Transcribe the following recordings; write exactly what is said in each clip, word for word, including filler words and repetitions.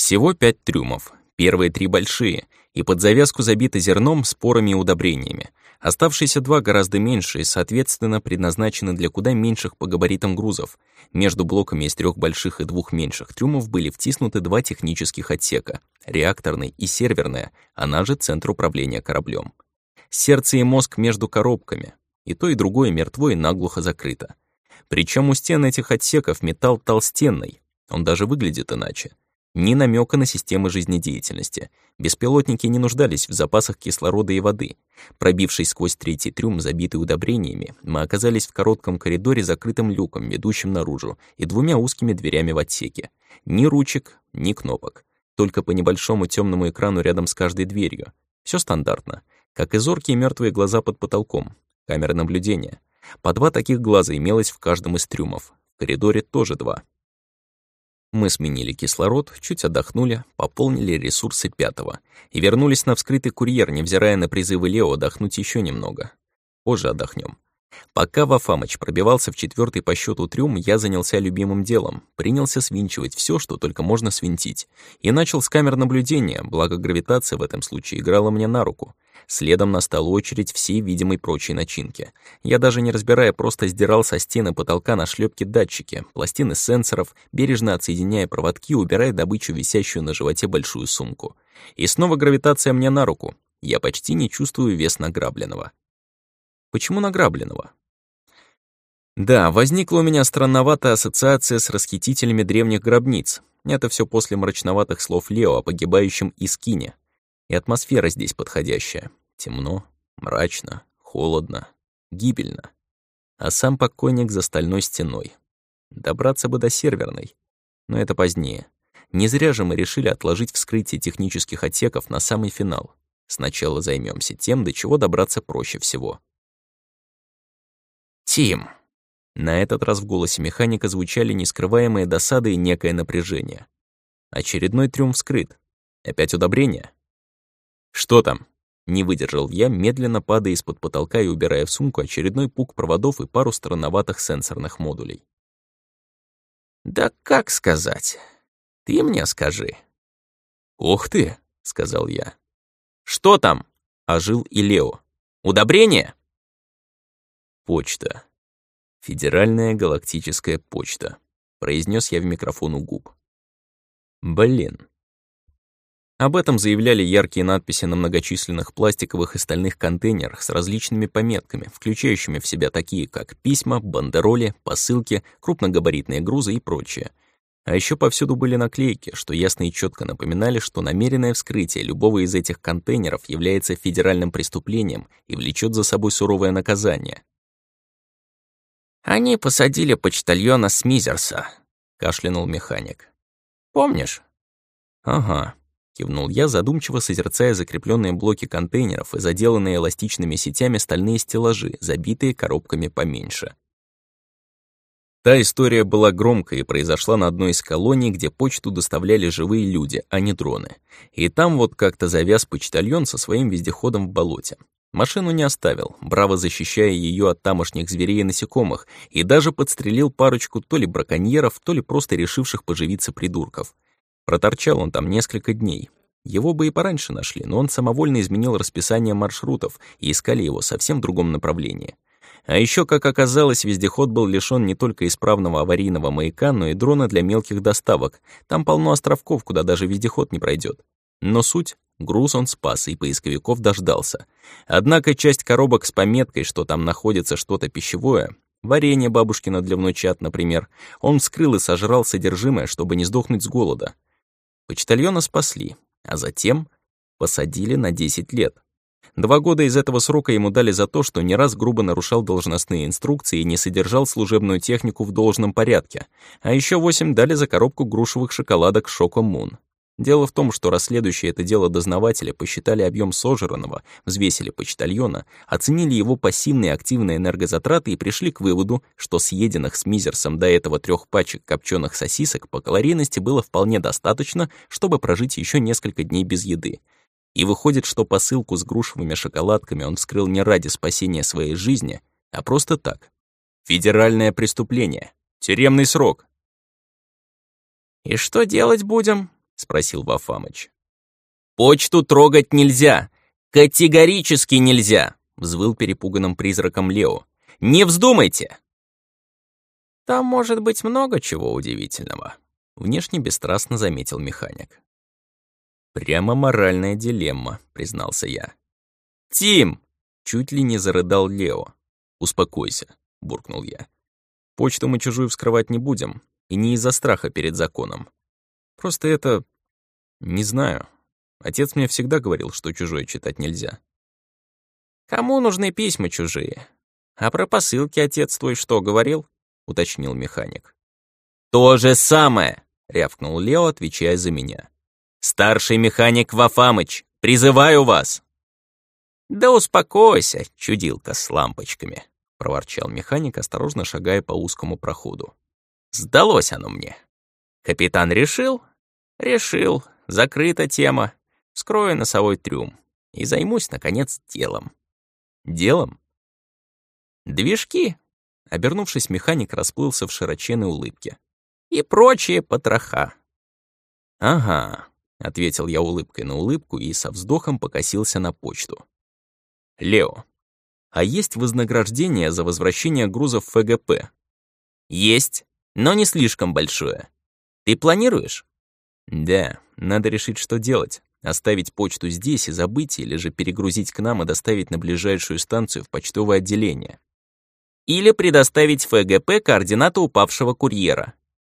Всего пять трюмов, первые три большие, и под завязку забиты зерном, спорами и удобрениями. Оставшиеся два гораздо меньше и, соответственно, предназначены для куда меньших по габаритам грузов. Между блоками из трех больших и двух меньших трюмов были втиснуты два технических отсека — реакторный и серверная, она же центр управления кораблем. Сердце и мозг между коробками. И то, и другое мертво и наглухо закрыто. Причем у стен этих отсеков металл толстенный, он даже выглядит иначе. Ни намека на системы жизнедеятельности. Беспилотники не нуждались в запасах кислорода и воды. Пробившись сквозь третий трюм, забитый удобрениями, мы оказались в коротком коридоре с закрытым люком, ведущим наружу, и двумя узкими дверями в отсеке. Ни ручек, ни кнопок. Только по небольшому темному экрану рядом с каждой дверью. Все стандартно. Как и зоркие мертвые глаза под потолком. Камеры наблюдения. По два таких глаза имелось в каждом из трюмов. В коридоре тоже два. Мы сменили кислород, чуть отдохнули, пополнили ресурсы пятого и вернулись на вскрытый курьер, невзирая на призывы Лео отдохнуть еще немного. Позже отдохнем. Пока Вафамыч пробивался в четвертый по счету трюм, я занялся любимым делом, принялся свинчивать все, что только можно свинтить, и начал с камер наблюдения, благо гравитация в этом случае играла мне на руку. Следом настала очередь всей видимой прочей начинки. Я даже не разбирая, просто сдирал со стены потолка на шлепке датчики, пластины сенсоров, бережно отсоединяя проводки, убирая добычу, висящую на животе большую сумку. И снова гравитация мне на руку. Я почти не чувствую вес награбленного. Почему награбленного? Да, возникла у меня странноватая ассоциация с расхитителями древних гробниц. Это все после мрачноватых слов Лео о погибающем Искине. И атмосфера здесь подходящая. Темно, мрачно, холодно, гибельно. А сам покойник за стальной стеной. Добраться бы до серверной. Но это позднее. Не зря же мы решили отложить вскрытие технических отсеков на самый финал. Сначала займемся тем, до чего добраться проще всего. «Тим!» На этот раз в голосе механика звучали нескрываемые досады и некое напряжение. Очередной трюм вскрыт. Опять удобрение? «Что там?» — не выдержал я, медленно падая из-под потолка и убирая в сумку очередной пук проводов и пару странноватых сенсорных модулей. «Да как сказать? Ты мне скажи». «Ух ты!» — сказал я. «Что там?» — ожил и Лео. «Удобрение?» «Почта. Федеральная галактическая почта», — произнес я в микрофон у губ. «Блин». Об этом заявляли яркие надписи на многочисленных пластиковых и стальных контейнерах с различными пометками, включающими в себя такие, как письма, бандероли, посылки, крупногабаритные грузы и прочее. А еще повсюду были наклейки, что ясно и четко напоминали, что намеренное вскрытие любого из этих контейнеров является федеральным преступлением и влечет за собой суровое наказание. «Они посадили почтальона Смизерса», — кашлянул механик. «Помнишь?» «Ага», — кивнул я, задумчиво созерцая закрепленные блоки контейнеров и заделанные эластичными сетями стальные стеллажи, забитые коробками поменьше. Та история была громкой и произошла на одной из колоний, где почту доставляли живые люди, а не дроны. И там вот как-то завяз почтальон со своим вездеходом в болоте. Машину не оставил, браво защищая ее от тамошних зверей и насекомых, и даже подстрелил парочку то ли браконьеров, то ли просто решивших поживиться придурков. Проторчал он там несколько дней. Его бы и пораньше нашли, но он самовольно изменил расписание маршрутов, и искали его совсем в другом направлении. А еще, как оказалось, вездеход был лишён не только исправного аварийного маяка, но и дрона для мелких доставок. Там полно островков, куда даже вездеход не пройдет. Но суть — груз он спас и поисковиков дождался. Однако часть коробок с пометкой, что там находится что-то пищевое, варенье бабушкино для внучат, например, он вскрыл и сожрал содержимое, чтобы не сдохнуть с голода. Почтальона спасли, а затем посадили на десять лет. Два года из этого срока ему дали за то, что не раз грубо нарушал должностные инструкции и не содержал служебную технику в должном порядке, а еще восемь дали за коробку грушевых шоколадок Шоко Мун. Дело в том, что расследующие это дело дознаватели посчитали объем сожранного, взвесили почтальона, оценили его пассивные и активные энергозатраты и пришли к выводу, что съеденных с Мизерсом до этого трех пачек копченых сосисок по калорийности было вполне достаточно, чтобы прожить еще несколько дней без еды. И выходит, что посылку с грушевыми шоколадками он вскрыл не ради спасения своей жизни, а просто так. Федеральное преступление. Тюремный срок. «И что делать будем?» — спросил Вафамыч. «Почту трогать нельзя! Категорически нельзя!» — взвыл перепуганным призраком Лео. «Не вздумайте!» «Там может быть много чего удивительного», — внешне бесстрастно заметил механик. «Прямо моральная дилемма», — признался я. «Тим!» — чуть ли не зарыдал Лео. «Успокойся», — буркнул я. «Почту мы чужую вскрывать не будем, и не из-за страха перед законом. Просто это... не знаю. Отец мне всегда говорил, что чужое читать нельзя». «Кому нужны письма чужие? А про посылки отец твой что говорил?» — уточнил механик. «То же самое!» — рявкнул Лео, отвечая за меня. «Старший механик Вафамыч, призываю вас!» «Да успокойся, чудилка с лампочками», — проворчал механик, осторожно шагая по узкому проходу. «Сдалось оно мне. Капитан решил? Решил. Закрыта тема. Скрою носовой трюм. И займусь, наконец, делом». «Делом?» «Движки», — обернувшись, механик расплылся в широченной улыбке. «И прочие потроха». «Ага», — ответил я улыбкой на улыбку и со вздохом покосился на почту. «Лео, а есть вознаграждение за возвращение грузов эф гэ пэ?» «Есть, но не слишком большое. Ты планируешь?» «Да, надо решить, что делать. Оставить почту здесь и забыть, или же перегрузить к нам и доставить на ближайшую станцию в почтовое отделение. Или предоставить эф гэ пэ координаты упавшего курьера».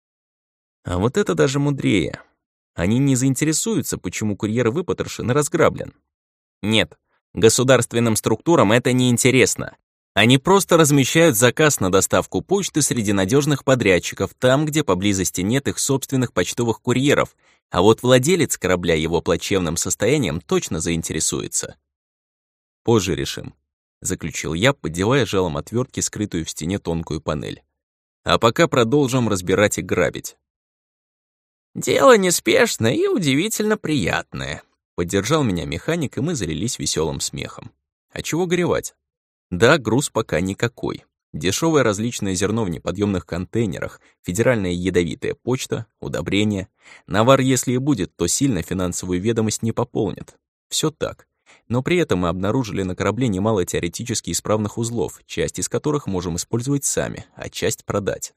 А вот это даже мудрее. Они не заинтересуются, почему курьер выпотрошен и разграблен. Нет, государственным структурам это не интересно. Они просто размещают заказ на доставку почты среди надежных подрядчиков там, где поблизости нет их собственных почтовых курьеров, а вот владелец корабля его плачевным состоянием точно заинтересуется. «Позже решим», — заключил я, поддевая жалом отвертки скрытую в стене тонкую панель. «А пока продолжим разбирать и грабить». «Дело неспешное и удивительно приятное», — поддержал меня механик, и мы залились веселым смехом. «А чего горевать? Да, груз пока никакой. Дешевое различное зерно в неподъемных контейнерах, федеральная ядовитая почта, удобрения. Навар, если и будет, то сильно финансовую ведомость не пополнит. Все так. Но при этом мы обнаружили на корабле немало теоретически исправных узлов, часть из которых можем использовать сами, а часть продать.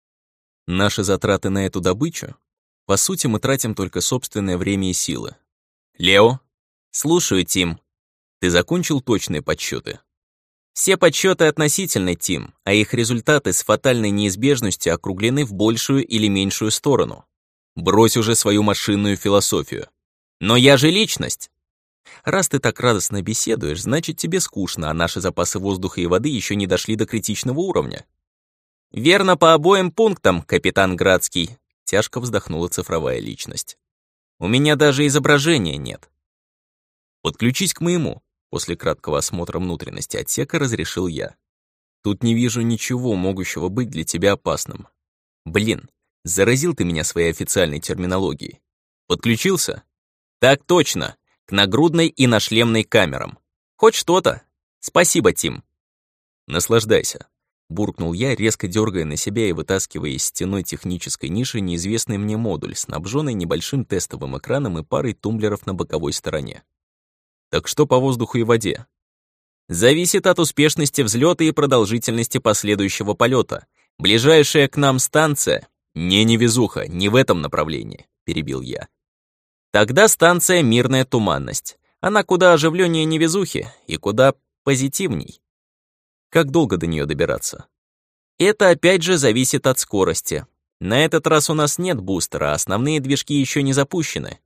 Наши затраты на эту добычу? По сути, мы тратим только собственное время и силы. Лео? Слушаю, Тим. Ты закончил точные подсчеты? Все подсчеты относительны, Тим, а их результаты с фатальной неизбежностью округлены в большую или меньшую сторону. Брось уже свою машинную философию. Но я же личность. Раз ты так радостно беседуешь, значит, тебе скучно, а наши запасы воздуха и воды еще не дошли до критичного уровня. Верно по обоим пунктам, капитан Градский, тяжко вздохнула цифровая личность. У меня даже изображения нет. Подключись к моему. После краткого осмотра внутренности отсека разрешил я. Тут не вижу ничего, могущего быть для тебя опасным. Блин, заразил ты меня своей официальной терминологией. Подключился? Так точно, к нагрудной и нашлемной камерам. Хоть что-то. Спасибо, Тим. Наслаждайся. Буркнул я, резко дергая на себя и вытаскивая из стеной технической ниши неизвестный мне модуль, снабженный небольшим тестовым экраном и парой тумблеров на боковой стороне. Так что по воздуху и воде? Зависит от успешности взлета и продолжительности последующего полета. Ближайшая к нам станция... Не невезуха, не в этом направлении, перебил я. Тогда станция «Мирная туманность». Она куда оживленнее невезухи и куда позитивней. Как долго до нее добираться? Это опять же зависит от скорости. На этот раз у нас нет бустера, а основные движки еще не запущены.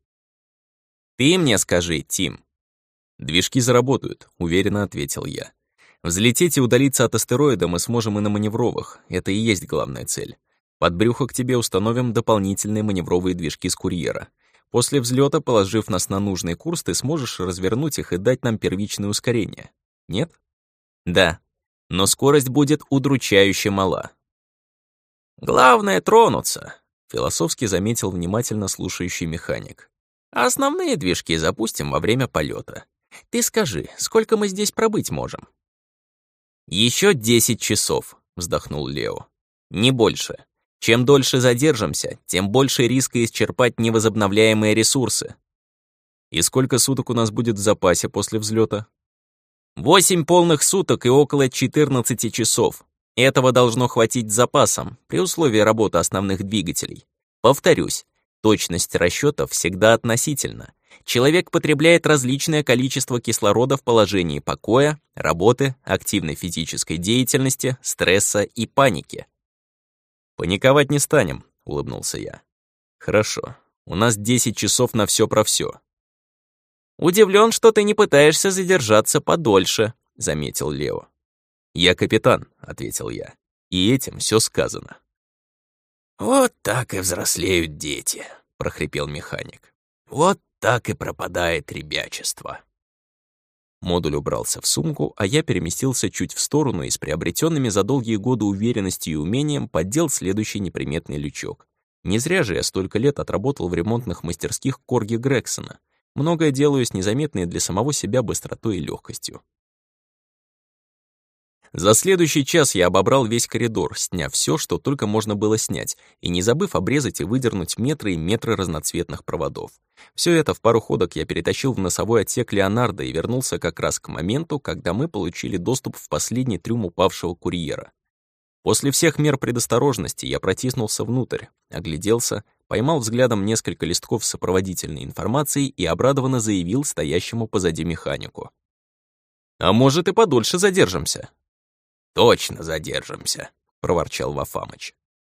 Ты мне скажи, Тим. «Движки заработают», — уверенно ответил я. «Взлететь и удалиться от астероида мы сможем и на маневровых. Это и есть главная цель. Под брюхо к тебе установим дополнительные маневровые движки с курьера. После взлета, положив нас на нужный курс, ты сможешь развернуть их и дать нам первичное ускорение. Нет? Да. Но скорость будет удручающе мала». «Главное — тронуться», — философски заметил внимательно слушающий механик. «А основные движки запустим во время полета. Ты скажи, сколько мы здесь пробыть можем?» «Еще десять часов», — вздохнул Лео. «Не больше. Чем дольше задержимся, тем больше риска исчерпать невозобновляемые ресурсы. И сколько суток у нас будет в запасе после взлета? Восемь полных суток и около четырнадцати часов. Этого должно хватить с запасом, при условии работы основных двигателей. Повторюсь, точность расчетов всегда относительна. Человек потребляет различное количество кислорода в положении покоя, работы, активной физической деятельности, стресса и паники. «Паниковать не станем», — улыбнулся я. «Хорошо, у нас десять часов на все про все. «Удивлен, что ты не пытаешься задержаться подольше», — заметил Лео. «Я капитан», — ответил я, — «и этим все сказано». «Вот так и взрослеют дети», — прохрипел механик. «Вот так и пропадает ребячество». Модуль убрался в сумку, а я переместился чуть в сторону и с приобретенными за долгие годы уверенностью и умением поддел следующий неприметный лючок. Не зря же я столько лет отработал в ремонтных мастерских Корги Грексона. Многое делаю с незаметной для самого себя быстротой и легкостью. За следующий час я обобрал весь коридор, сняв все, что только можно было снять, и не забыв обрезать и выдернуть метры и метры разноцветных проводов. Все это в пару ходок я перетащил в носовой отсек Леонардо и вернулся как раз к моменту, когда мы получили доступ в последний трюм упавшего курьера. После всех мер предосторожности я протиснулся внутрь, огляделся, поймал взглядом несколько листков с сопроводительной информацией и обрадованно заявил стоящему позади механику: «А может, и подольше задержимся?» «Точно задержимся», — проворчал Вафамыч.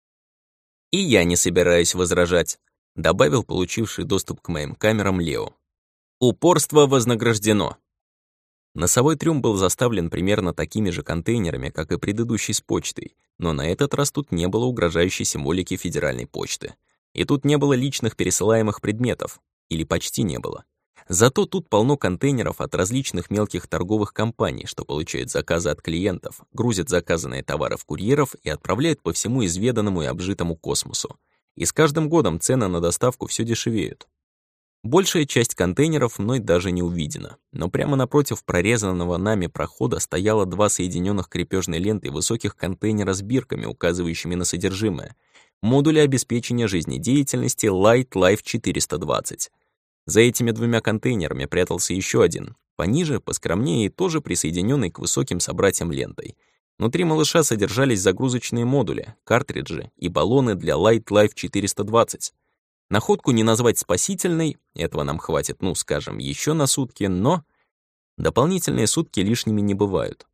«И я не собираюсь возражать», — добавил получивший доступ к моим камерам Лео. «Упорство вознаграждено». Носовой трюм был заставлен примерно такими же контейнерами, как и предыдущий с почтой, но на этот раз тут не было угрожающей символики Федеральной почты. И тут не было личных пересылаемых предметов, или почти не было. Зато тут полно контейнеров от различных мелких торговых компаний, что получают заказы от клиентов, грузят заказанные товары в курьеров и отправляют по всему изведанному и обжитому космосу. И с каждым годом цены на доставку все дешевеют. Большая часть контейнеров мной даже не увидена, но прямо напротив прорезанного нами прохода стояло два соединенных крепежной лентой высоких контейнера с бирками, указывающими на содержимое. Модули обеспечения жизнедеятельности Light Life четыреста двадцать. За этими двумя контейнерами прятался еще один, пониже, поскромнее и тоже присоединенный к высоким собратьям лентой. Внутри малыша содержались загрузочные модули, картриджи и баллоны для Light Life четыреста двадцать. Находку не назвать спасительной, этого нам хватит, ну, скажем, еще на сутки, но дополнительные сутки лишними не бывают.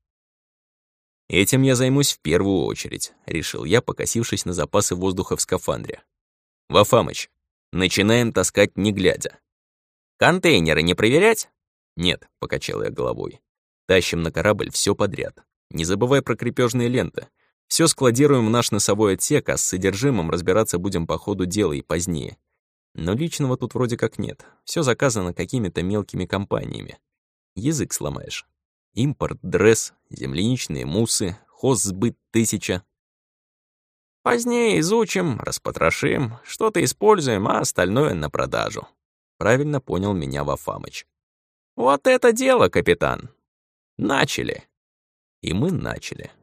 «Этим я займусь в первую очередь», — решил я, покосившись на запасы воздуха в скафандре. «Вафамыч, начинаем таскать не глядя». «Контейнеры не проверять?» «Нет», — покачал я головой. «Тащим на корабль все подряд. Не забывай про крепежные ленты. Все складируем в наш носовой отсек, а с содержимым разбираться будем по ходу дела и позднее. Но личного тут вроде как нет. Все заказано какими-то мелкими компаниями. Язык сломаешь. Импорт, дресс, земляничные муссы, хозсбыт тысяча». «Позднее изучим, распотрошим, что-то используем, а остальное на продажу». Правильно понял меня Вафамыч. «Вот это дело, капитан! Начали!» И мы начали.